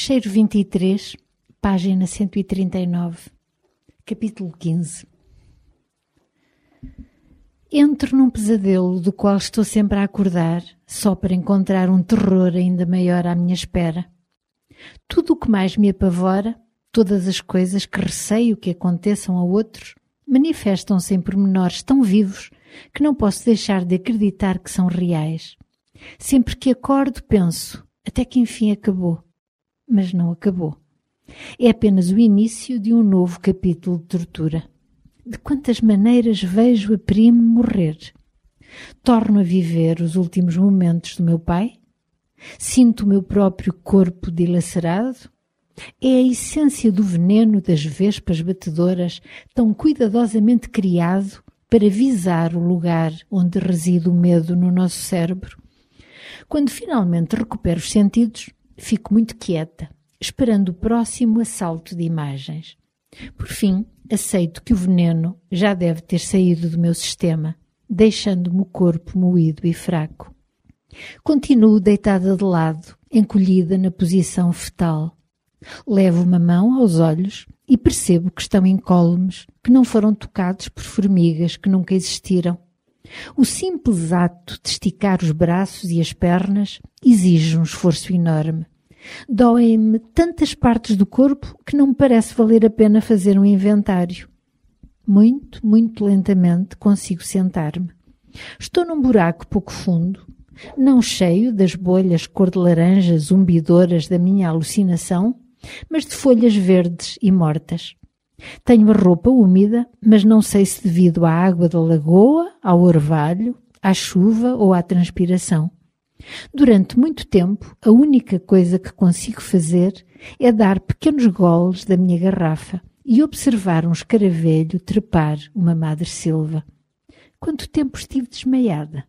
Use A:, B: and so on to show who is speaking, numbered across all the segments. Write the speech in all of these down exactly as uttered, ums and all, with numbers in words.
A: Fecheiro vinte e três, página cento e trinta e nove, capítulo quinze. Entro num pesadelo do qual estou sempre a acordar, só para encontrar um terror ainda maior à minha espera. Tudo o que mais me apavora, todas as coisas que receio que aconteçam a outros, manifestam-se em pormenores tão vivos que não posso deixar de acreditar que são reais. Sempre que acordo penso, até que enfim acabou. Mas não acabou. É apenas o início de um novo capítulo de tortura. De quantas maneiras vejo a primo morrer? Torno a viver os últimos momentos do meu pai? Sinto o meu próprio corpo dilacerado? É a essência do veneno das vespas batedoras tão cuidadosamente criado para visar o lugar onde reside o medo no nosso cérebro? Quando finalmente recupero os sentidos, fico muito quieta, esperando o próximo assalto de imagens. Por fim, aceito que o veneno já deve ter saído do meu sistema, deixando-me o corpo moído e fraco. Continuo deitada de lado, encolhida na posição fetal. Levo uma mão aos olhos e percebo que estão incólumes, que não foram tocados por formigas que nunca existiram. O simples ato de esticar os braços e as pernas exige um esforço enorme. Doem-me tantas partes do corpo que não me parece valer a pena fazer um inventário. Muito, muito lentamente consigo sentar-me. Estou num buraco pouco fundo, não cheio das bolhas cor de laranja zumbidoras da minha alucinação, mas de folhas verdes e mortas. Tenho a roupa úmida, mas não sei se devido à água da lagoa, ao orvalho, à chuva ou à transpiração. Durante muito tempo, a única coisa que consigo fazer é dar pequenos goles da minha garrafa e observar um escaravelho trepar uma madressilva. Quanto tempo estive desmaiada?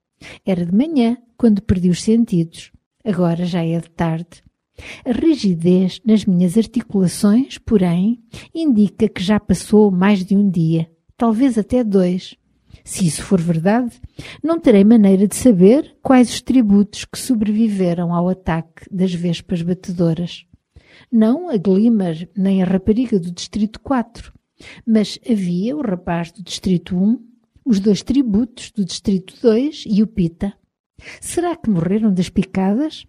A: Era de manhã, quando perdi os sentidos. Agora já é de tarde. A rigidez nas minhas articulações, porém, indica que já passou mais de um dia, talvez até dois. Se isso for verdade, não terei maneira de saber quais os tributos que sobreviveram ao ataque das vespas batedoras. Não a Glimmer nem a rapariga do Distrito quatro, mas havia o rapaz do Distrito um, os dois tributos do Distrito dois e o Pita. Será que morreram das picadas?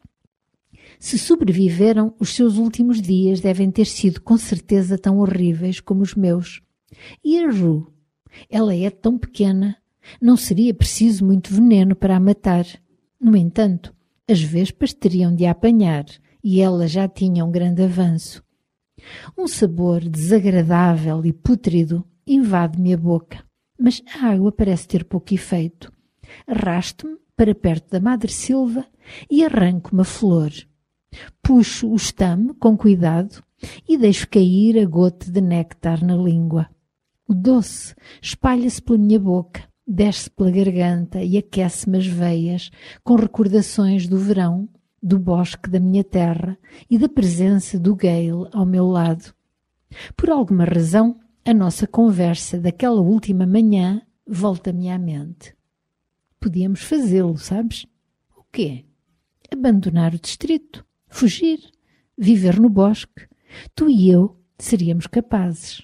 A: Se sobreviveram, os seus últimos dias devem ter sido com certeza tão horríveis como os meus. E a Ru? Ela é tão pequena, não seria preciso muito veneno para a matar. No entanto, as vespas teriam de a apanhar e ela já tinha um grande avanço. Um sabor desagradável e pútrido invade-me a boca, mas a água parece ter pouco efeito. Arrasto-me para perto da madressilva e arranco uma flor. Puxo o estame com cuidado e deixo cair a gota de néctar na língua. O doce espalha-se pela minha boca, desce pela garganta e aquece-me as veias com recordações do verão, do bosque da minha terra e da presença do Gale ao meu lado. Por alguma razão, a nossa conversa daquela última manhã volta-me à mente. Podíamos fazê-lo, sabes? O quê? Abandonar o distrito, fugir, viver no bosque. Tu e eu seríamos capazes.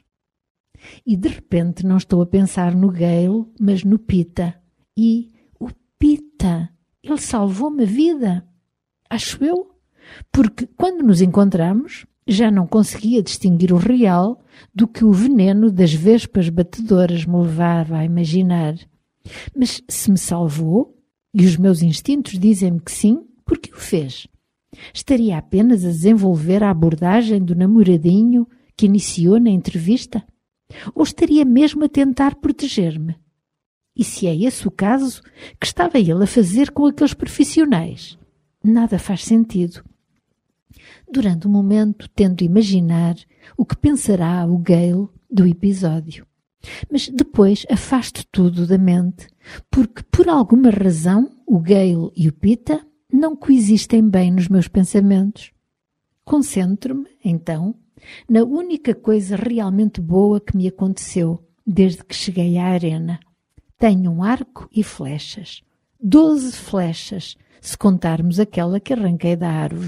A: E de repente não estou a pensar no Gale, mas no Pita. E o Pita, ele salvou-me a vida. Acho eu, porque quando nos encontramos já não conseguia distinguir o real do que o veneno das vespas batedoras me levava a imaginar. Mas se me salvou, e os meus instintos dizem-me que sim, por que o fez? Estaria apenas a desenvolver a abordagem do namoradinho que iniciou na entrevista? Ou estaria mesmo a tentar proteger-me? E se é esse o caso, que estava ele a fazer com aqueles profissionais? Nada faz sentido. Durante um momento tento imaginar o que pensará o Gale do episódio. Mas depois afasto tudo da mente, porque por alguma razão o Gale e o Pita não coexistem bem nos meus pensamentos. Concentro-me, então, na única coisa realmente boa que me aconteceu desde que cheguei à arena. Tenho um arco e flechas. Doze flechas, se contarmos aquela que arranquei da árvore.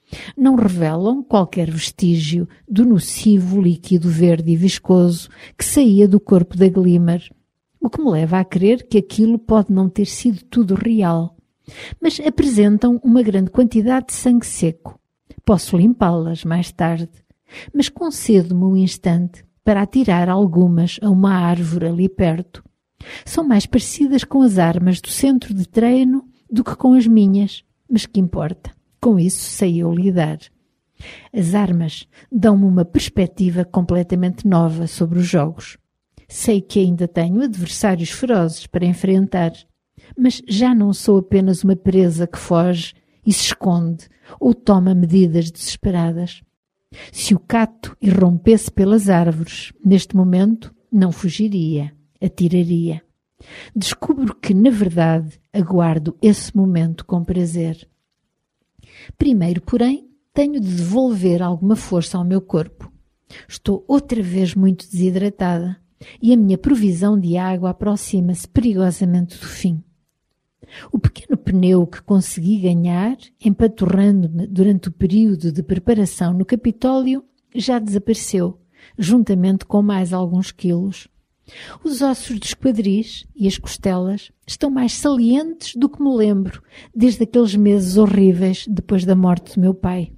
A: Não revelam qualquer vestígio do nocivo líquido verde e viscoso que saía do corpo da Glimmer, o que me leva a crer que aquilo pode não ter sido tudo real. Mas apresentam uma grande quantidade de sangue seco. Posso limpá-las mais tarde, mas concedo-me um instante para atirar algumas a uma árvore ali perto. São mais parecidas com as armas do centro de treino do que com as minhas, mas que importa? Com isso sei eu lidar. As armas dão-me uma perspectiva completamente nova sobre os jogos. Sei que ainda tenho adversários ferozes para enfrentar, mas já não sou apenas uma presa que foge e se esconde ou toma medidas desesperadas. Se o cato irrompesse pelas árvores, neste momento, não fugiria, atiraria. Descubro que, na verdade, aguardo esse momento com prazer. Primeiro, porém, tenho de devolver alguma força ao meu corpo. Estou outra vez muito desidratada e a minha provisão de água aproxima-se perigosamente do fim. O pequeno pneu que consegui ganhar, empanturrando-me durante o período de preparação no Capitólio, já desapareceu, juntamente com mais alguns quilos. Os ossos dos quadris e as costelas estão mais salientes do que me lembro desde aqueles meses horríveis depois da morte do meu pai.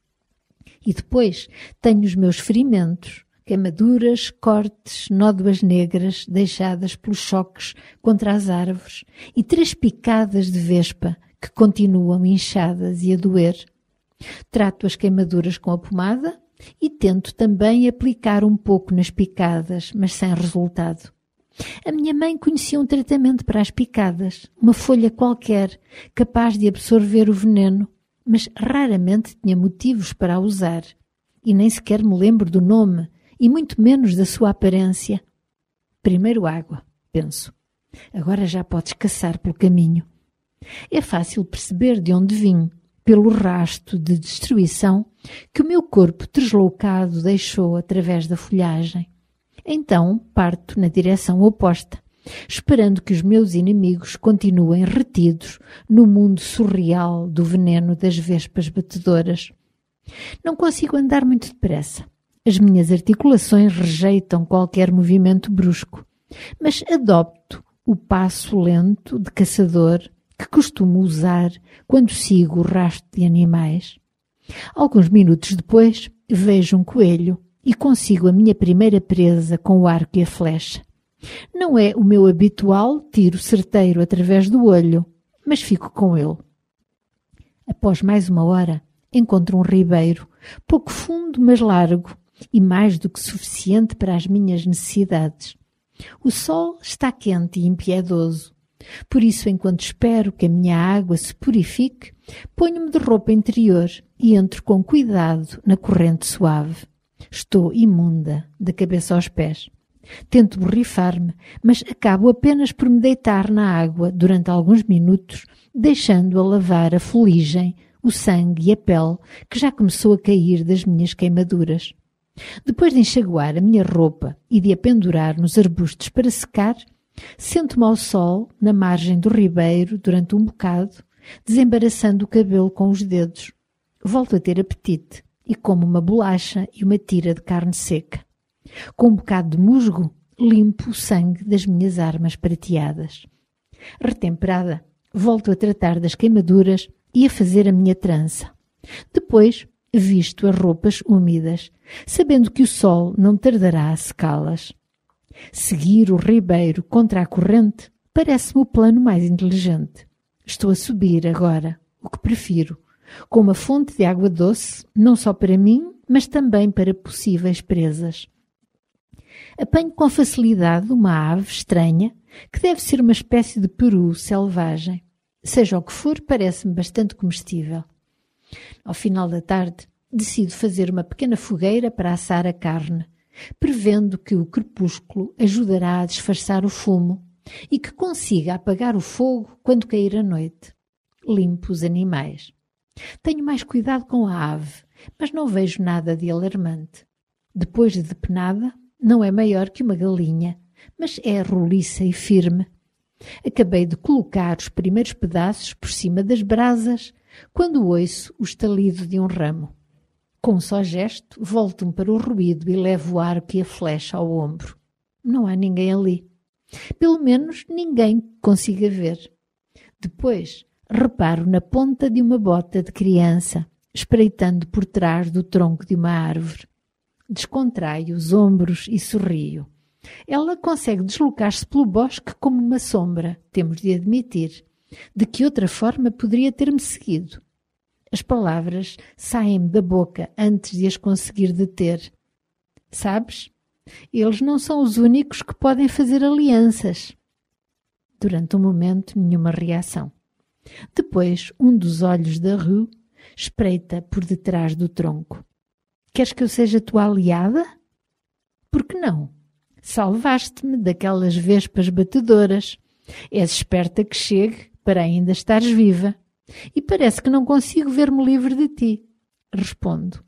A: E depois tenho os meus ferimentos, queimaduras, cortes, nódoas negras deixadas pelos choques contra as árvores e três picadas de vespa que continuam inchadas e a doer. Trato as queimaduras com a pomada e tento também aplicar um pouco nas picadas, mas sem resultado. A minha mãe conhecia um tratamento para as picadas, uma folha qualquer, capaz de absorver o veneno, mas raramente tinha motivos para a usar, e nem sequer me lembro do nome, e muito menos da sua aparência. Primeiro água, penso. Agora já podes caçar pelo caminho. É fácil perceber de onde vim, pelo rasto de destruição que o meu corpo deslocado deixou através da folhagem. Então parto na direção oposta, esperando que os meus inimigos continuem retidos no mundo surreal do veneno das vespas batedoras. Não consigo andar muito depressa. As minhas articulações rejeitam qualquer movimento brusco, mas adopto o passo lento de caçador que costumo usar quando sigo o rastro de animais. Alguns minutos depois, vejo um coelho e consigo a minha primeira presa com o arco e a flecha. Não é o meu habitual tiro certeiro através do olho, mas fico com ele. Após mais uma hora, encontro um ribeiro, pouco fundo, mas largo, e mais do que suficiente para as minhas necessidades. O sol está quente e impiedoso. Por isso, enquanto espero que a minha água se purifique, ponho-me de roupa interior e entro com cuidado na corrente suave. Estou imunda, da cabeça aos pés. Tento borrifar-me, mas acabo apenas por me deitar na água durante alguns minutos, deixando-a lavar a fuligem, o sangue e a pele que já começou a cair das minhas queimaduras. Depois de enxaguar a minha roupa e de a pendurar nos arbustos para secar, sento-me ao sol, na margem do ribeiro, durante um bocado, desembaraçando o cabelo com os dedos. Volto a ter apetite e como uma bolacha e uma tira de carne seca. Com um bocado de musgo, limpo o sangue das minhas armas prateadas. Retemperada, volto a tratar das queimaduras e a fazer a minha trança. Depois, visto as roupas úmidas, sabendo que o sol não tardará a secá-las. Seguir o ribeiro contra a corrente parece-me o plano mais inteligente. Estou a subir agora, o que prefiro, com uma fonte de água doce, não só para mim, mas também para possíveis presas. Apanho com facilidade uma ave estranha, que deve ser uma espécie de peru selvagem. Seja o que for, parece-me bastante comestível. Ao final da tarde, decido fazer uma pequena fogueira para assar a carne, prevendo que o crepúsculo ajudará a disfarçar o fumo e que consiga apagar o fogo quando cair a noite. Limpo os animais. Tenho mais cuidado com a ave, mas não vejo nada de alarmante. Depois de depenada, não é maior que uma galinha, mas é roliça e firme. Acabei de colocar os primeiros pedaços por cima das brasas, quando ouço o estalido de um ramo. Com um só gesto, volto-me para o ruído e levo o arco e a flecha ao ombro. Não há ninguém ali. Pelo menos ninguém que consiga ver. Depois, reparo na ponta de uma bota de criança, espreitando por trás do tronco de uma árvore. Descontraio os ombros e sorrio. Ela consegue deslocar-se pelo bosque como uma sombra, temos de admitir. De que outra forma poderia ter-me seguido? As palavras saem-me da boca antes de as conseguir deter. Sabes? Eles não são os únicos que podem fazer alianças. Durante um momento, nenhuma reação. Depois, um dos olhos da Rue espreita por detrás do tronco. Queres que eu seja tua aliada? Por que não? Salvaste-me daquelas vespas batedoras. És esperta que chegue para ainda estares viva. E parece que não consigo ver-me livre de ti. Respondo.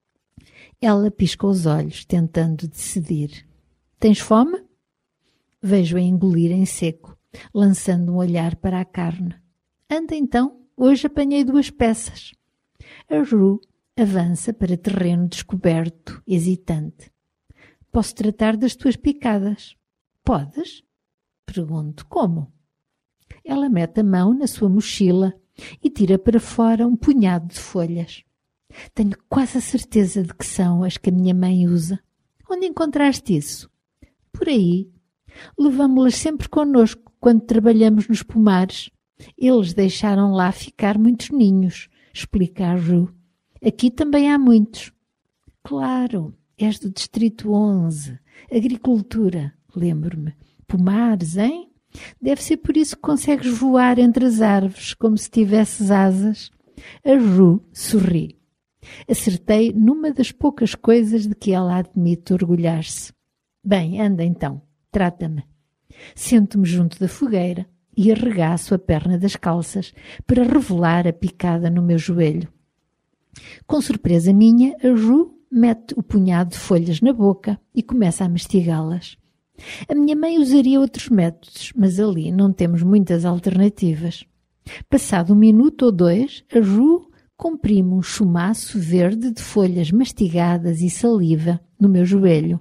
A: Ela pisca os olhos, tentando decidir. Tens fome? Vejo-a engolir em seco, lançando um olhar para a carne. Anda então, hoje apanhei duas peças. A Rue avança para terreno descoberto, hesitante. Posso tratar das tuas picadas? Podes? Pergunto. Como? Ela mete a mão na sua mochila e tira para fora um punhado de folhas. Tenho quase a certeza de que são as que a minha mãe usa. Onde encontraste isso? Por aí. Levámo-las sempre connosco quando trabalhamos nos pomares. Eles deixaram lá ficar muitos ninhos, explica a Rue. Aqui também há muitos. Claro, és do distrito onze. Agricultura, lembro-me. Pomares, hein? Deve ser por isso que consegues voar entre as árvores, como se tivesses asas. A Rue sorri. Acertei numa das poucas coisas de que ela admite orgulhar-se. Bem, anda então, trata-me. Sento-me junto da fogueira e arregaço a perna das calças para revelar a picada no meu joelho. Com surpresa minha, a Rue mete o punhado de folhas na boca e começa a mastigá-las. A minha mãe usaria outros métodos, mas ali não temos muitas alternativas. Passado um minuto ou dois, a Rue comprime um chumaço verde de folhas mastigadas e saliva no meu joelho.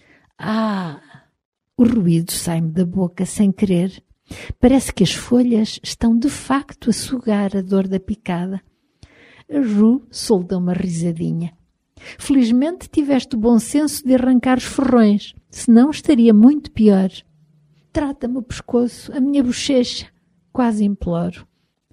A: Ah! O ruído sai-me da boca sem querer. Parece que as folhas estão de facto a sugar a dor da picada. A Rue solta uma risadinha. Felizmente tiveste o bom senso de arrancar os ferrões, senão estaria muito pior. Trata-me o pescoço, a minha bochecha, quase imploro.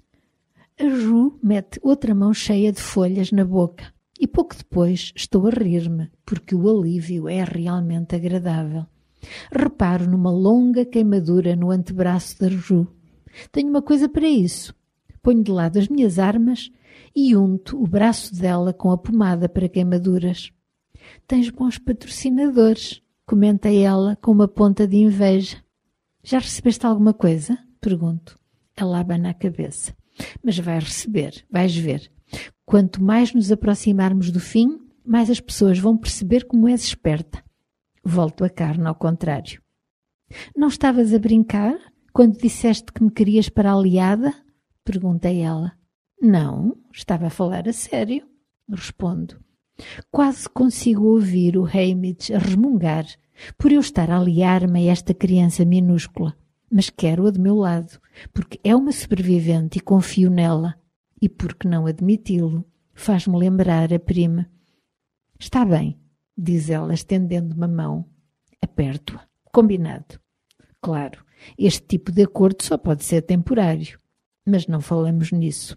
A: A Rue mete outra mão cheia de folhas na boca e pouco depois estou a rir-me, porque o alívio é realmente agradável. Reparo numa longa queimadura no antebraço da Rue. Tenho uma coisa para isso. Ponho de lado as minhas armas e unto o braço dela com a pomada para queimaduras. Tens bons patrocinadores, comenta ela com uma ponta de inveja. Já recebeste alguma coisa? Pergunto. Ela abana a cabeça. Mas vais receber, vais ver. Quanto mais nos aproximarmos do fim, mais as pessoas vão perceber como és esperta. Volto a carne ao contrário. Não estavas a brincar quando disseste que me querias para aliada? Perguntei ela. Não, estava a falar a sério, respondo. Quase consigo ouvir o Hamish a resmungar por eu estar a aliar-me a esta criança minúscula, mas quero-a de meu lado, porque é uma sobrevivente e confio nela, e porque não admiti-lo, faz-me lembrar a prima. Está bem, diz ela estendendo-me a mão. Aperto-a. Combinado. Claro, este tipo de acordo só pode ser temporário, mas não falamos nisso.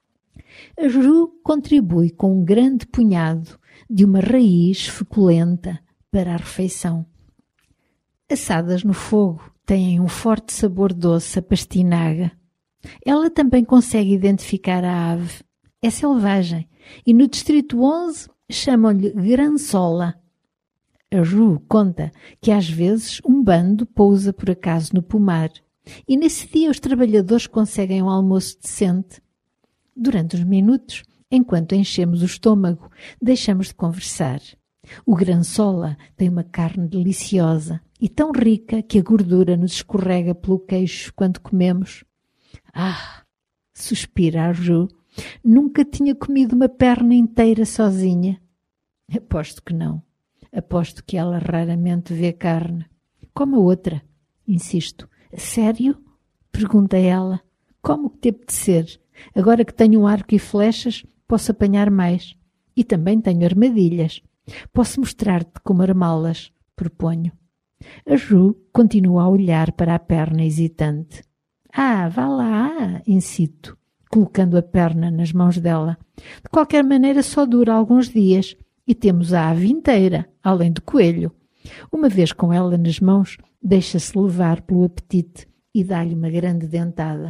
A: A Rue contribui com um grande punhado de uma raiz feculenta para a refeição. Assadas no fogo, têm um forte sabor doce a pastinaga. Ela também consegue identificar a ave. É selvagem e no distrito onze chamam-lhe grançola. A Rue conta que às vezes um bando pousa por acaso no pomar e nesse dia os trabalhadores conseguem um almoço decente. Durante uns minutos, enquanto enchemos o estômago, deixamos de conversar. O grançola tem uma carne deliciosa e tão rica que a gordura nos escorrega pelo queixo quando comemos. Ah! Suspira a Rue Nunca tinha comido uma perna inteira sozinha. Aposto que não. Aposto que ela raramente vê carne. Como a outra, insisto. Sério? Pergunta ela. Como que te apetecer? Agora que tenho um arco e flechas, posso apanhar mais. E também tenho armadilhas. Posso mostrar-te como armá-las, proponho. A Ju continua a olhar para a perna hesitante. Ah, vá lá, incito, colocando a perna nas mãos dela. De qualquer maneira só dura alguns dias e temos a ave inteira, além do coelho. Uma vez com ela nas mãos, deixa-se levar pelo apetite e dá-lhe uma grande dentada.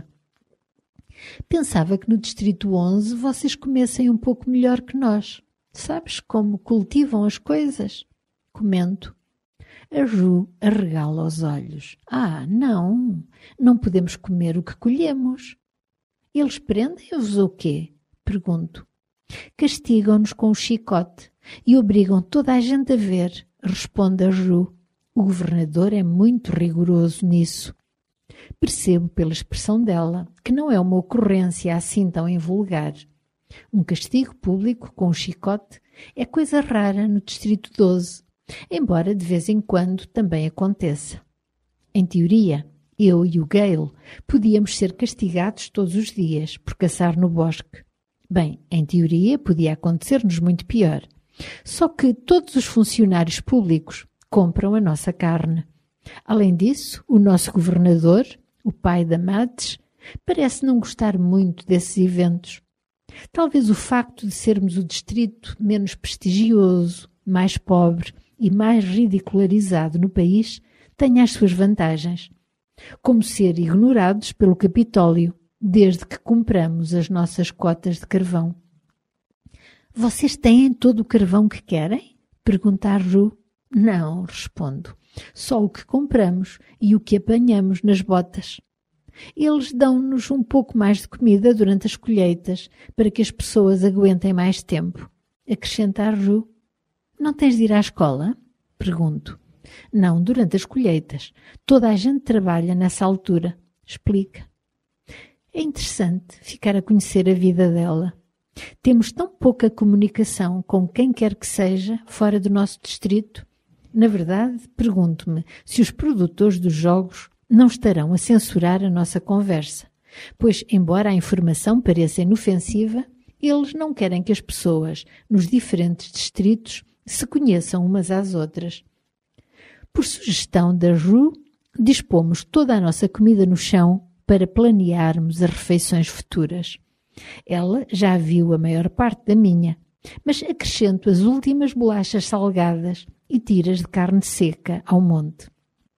A: Pensava que no Distrito onze vocês comessem um pouco melhor que nós. Sabes como cultivam as coisas? Comento. A Ju arregala os olhos. Ah, não, não podemos comer o que colhemos. Eles prendem-vos o quê? Pergunto. Castigam-nos com o chicote e obrigam toda a gente a ver, responde a Ju. O governador é muito rigoroso nisso. Percebo pela expressão dela que não é uma ocorrência assim tão invulgar. Um castigo público com o chicote é coisa rara no Distrito doze, embora de vez em quando também aconteça. Em teoria, eu e o Gale podíamos ser castigados todos os dias por caçar no bosque. Bem, em teoria podia acontecer-nos muito pior. Só que todos os funcionários públicos compram a nossa carne. Além disso, o nosso governador, o pai da Mads, parece não gostar muito desses eventos. Talvez o facto de sermos o distrito menos prestigioso, mais pobre e mais ridicularizado no país tenha as suas vantagens, como ser ignorados pelo Capitólio desde que compramos as nossas cotas de carvão. Vocês têm todo o carvão que querem? Pergunta a Ju. Não, respondo. Só o que compramos e o que apanhamos nas botas. Eles dão-nos um pouco mais de comida durante as colheitas para que as pessoas aguentem mais tempo. Acrescenta a Ju. Não tens de ir à escola? Pergunto. Não, durante as colheitas. Toda a gente trabalha nessa altura. Explica. É interessante ficar a conhecer a vida dela. Temos tão pouca comunicação com quem quer que seja fora do nosso distrito. Na verdade, pergunto-me se os produtores dos jogos não estarão a censurar a nossa conversa, pois, embora a informação pareça inofensiva, eles não querem que as pessoas nos diferentes distritos se conheçam umas às outras. Por sugestão da Ju, dispomos toda a nossa comida no chão para planearmos as refeições futuras. Ela já viu a maior parte da minha, mas acrescento as últimas bolachas salgadas e tiras de carne seca ao monte.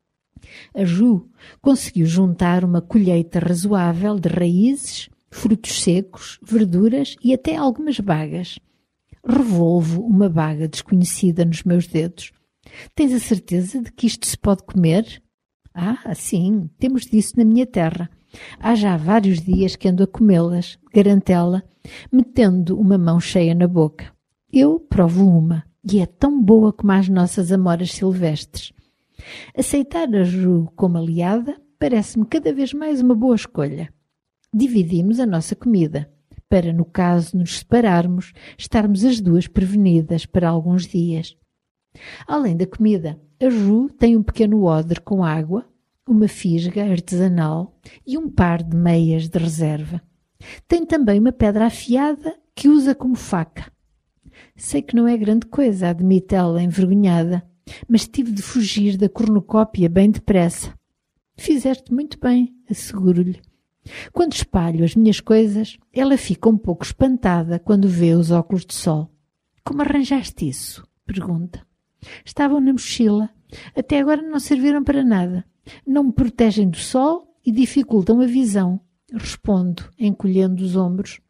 A: A Ju conseguiu juntar uma colheita razoável de raízes, frutos secos, verduras e até algumas bagas. Revolvo uma baga desconhecida nos meus dedos. Tens a certeza de que isto se pode comer? Ah, sim, temos disso na minha terra. Há já vários dias que ando a comê-las, garante ela, metendo uma mão cheia na boca. Eu provo uma, e é tão boa como as nossas amoras silvestres. Aceitar a Ju como aliada parece-me cada vez mais uma boa escolha. Dividimos a nossa comida, para, no caso de nos separarmos, estarmos as duas prevenidas para alguns dias. Além da comida, a Ju tem um pequeno odre com água, uma fisga artesanal e um par de meias de reserva. Tem também uma pedra afiada que usa como faca. Sei que não é grande coisa, admite ela envergonhada, mas tive de fugir da cornucópia bem depressa. Fizeste muito bem, asseguro-lhe. Quando espalho as minhas coisas, ela fica um pouco espantada quando vê os óculos de sol. Como arranjaste isso? Pergunta. Estavam na mochila. Até agora não serviram para nada. Não me protegem do sol e dificultam a visão. Respondo, encolhendo os ombros.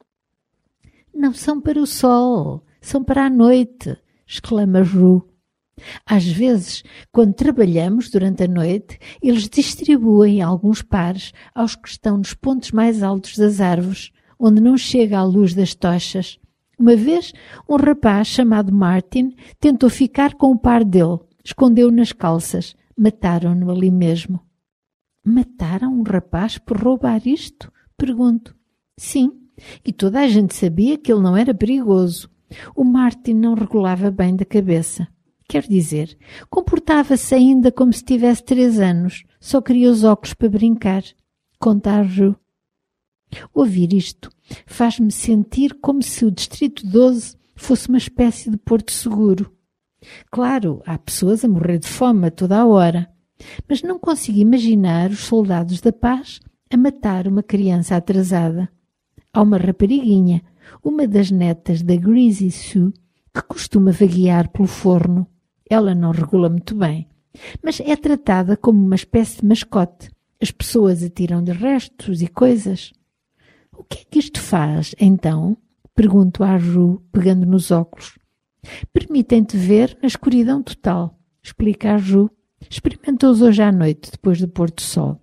A: Não são para o sol, são para a noite, exclama Ju. Às vezes, quando trabalhamos durante a noite, eles distribuem alguns pares aos que estão nos pontos mais altos das árvores, onde não chega a luz das tochas. Uma vez, um rapaz chamado Martin tentou ficar com o par dele, escondeu-o nas calças. Mataram-no ali mesmo. Mataram um rapaz por roubar isto? Pergunto. Sim, E toda a gente sabia que ele não era perigoso. O Martin não regulava bem da cabeça. Quer dizer, comportava-se ainda como se tivesse três anos. Só queria os óculos para brincar. Conta a Ru. Ouvir isto faz-me sentir como se o Distrito doze fosse uma espécie de porto seguro. Claro, há pessoas a morrer de fome a toda a hora, mas não consigo imaginar os soldados da paz a matar uma criança atrasada. Há uma rapariguinha, uma das netas da Greasy Sue, que costuma vaguear pelo forno. Ela não regula muito bem, mas é tratada como uma espécie de mascote. As pessoas atiram-lhe restos e coisas. O que é que isto faz, então? Pergunto à Ru, pegando nos óculos. Permitem-te ver na escuridão total, explica a Ru. Experimentou-os hoje à noite, depois do pôr do sol.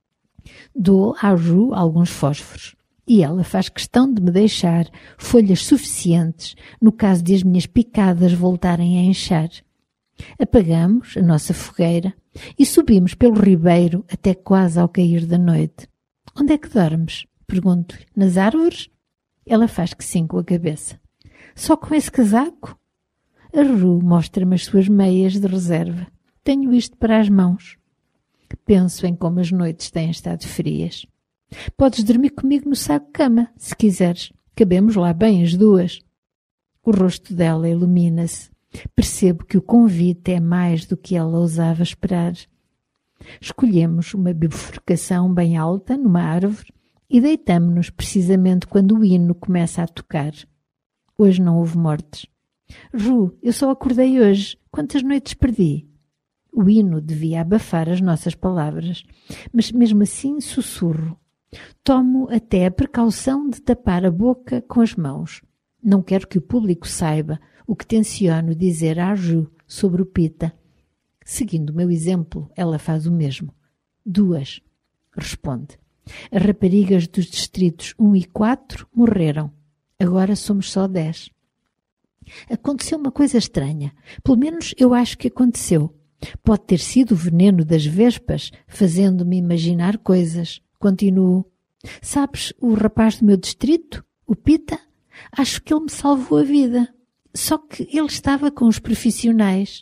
A: Dou à Ru alguns fósforos e ela faz questão de me deixar folhas suficientes no caso de as minhas picadas voltarem a inchar. Apagamos a nossa fogueira e subimos pelo ribeiro até quase ao cair da noite. Onde é que dormes? Pergunto-lhe. Nas árvores? Ela faz que sim com a cabeça. Só com esse casaco? A Ru mostra-me as suas meias de reserva. Tenho isto para as mãos. Penso em como as noites têm estado frias. Podes dormir comigo no saco-cama, se quiseres. Cabemos lá bem as duas. O rosto dela ilumina-se. Percebo que o convite é mais do que ela ousava esperar. Escolhemos uma bifurcação bem alta numa árvore e deitamo-nos precisamente quando o hino começa a tocar. Hoje não houve mortes. Ru, eu só acordei hoje. Quantas noites perdi? O hino devia abafar as nossas palavras, mas mesmo assim sussurro. Tomo até a precaução de tapar a boca com as mãos. Não quero que o público saiba o que tenciono dizer à Ru sobre o Pita. Seguindo o meu exemplo, ela faz o mesmo. Duas, responde. As raparigas dos distritos um e quatro morreram. Agora somos só dez. Aconteceu uma coisa estranha. Pelo menos eu acho que aconteceu. Pode ter sido o veneno das vespas, fazendo-me imaginar coisas. Continuo. Sabes o rapaz do meu distrito? O Pita? Acho que ele me salvou a vida. Só que ele estava com os profissionais.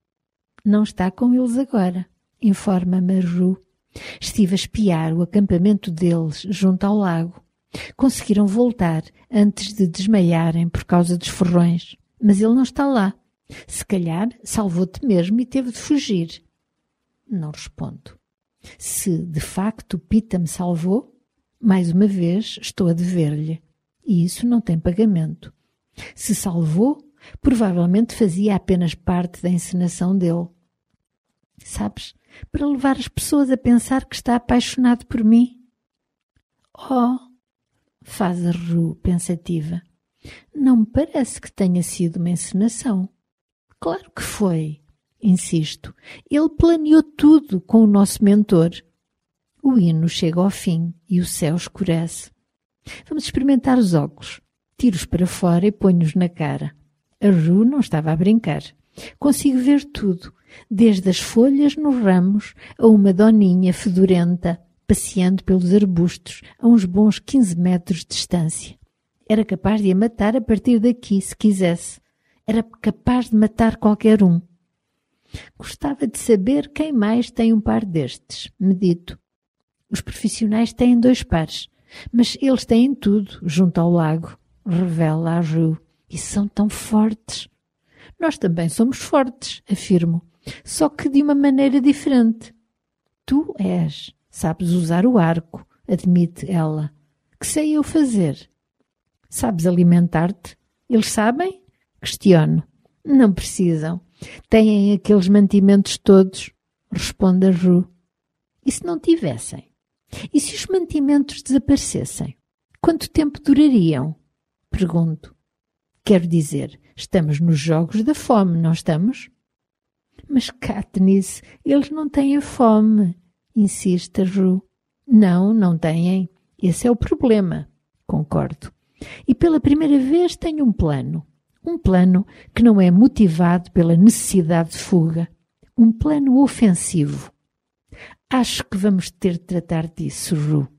A: Não está com eles agora, informa-me a Ru. Estive a espiar o acampamento deles junto ao lago. Conseguiram voltar antes de desmaiarem por causa dos ferrões, mas ele não está lá. Se calhar salvou-te mesmo e teve de fugir. Não respondo. Se de facto Pita me salvou, mais uma vez estou a dever-lhe. E isso não tem pagamento. Se salvou, provavelmente fazia apenas parte da encenação dele. Sabes, para levar as pessoas a pensar que está apaixonado por mim. Oh, faz a Ru pensativa. Não me parece que tenha sido uma encenação. Claro que foi, insisto. Ele planeou tudo com o nosso mentor. O hino chega ao fim e o céu escurece. Vamos experimentar os óculos. Tiro-os para fora e ponho-os na cara. A Ru não estava a brincar. Consigo ver tudo, desde as folhas nos ramos a uma doninha fedorenta, passeando pelos arbustos a uns bons quinze metros de distância. Era capaz de a matar a partir daqui, se quisesse. Era capaz de matar qualquer um. Gostava de saber quem mais tem um par destes, medito. Os profissionais têm dois pares, mas eles têm tudo junto ao lago, revela a Ru. E são tão fortes. Nós também somos fortes, afirmo, só que de uma maneira diferente. Tu és, sabes usar o arco, admite ela. Que sei eu fazer? Sabes alimentar-te? Eles sabem? Questiono. Não precisam. Têm aqueles mantimentos todos, responde a Ru. E se não tivessem? E se os mantimentos desaparecessem? Quanto tempo durariam? Pergunto. Quero dizer, estamos nos jogos da fome, não estamos? Mas, Katniss, eles não têm fome, insiste a Ru. Não, não têm. Esse é o problema. Concordo. E pela primeira vez tenho um plano. Um plano que não é motivado pela necessidade de fuga. Um plano ofensivo. Acho que vamos ter de tratar disso, Ru.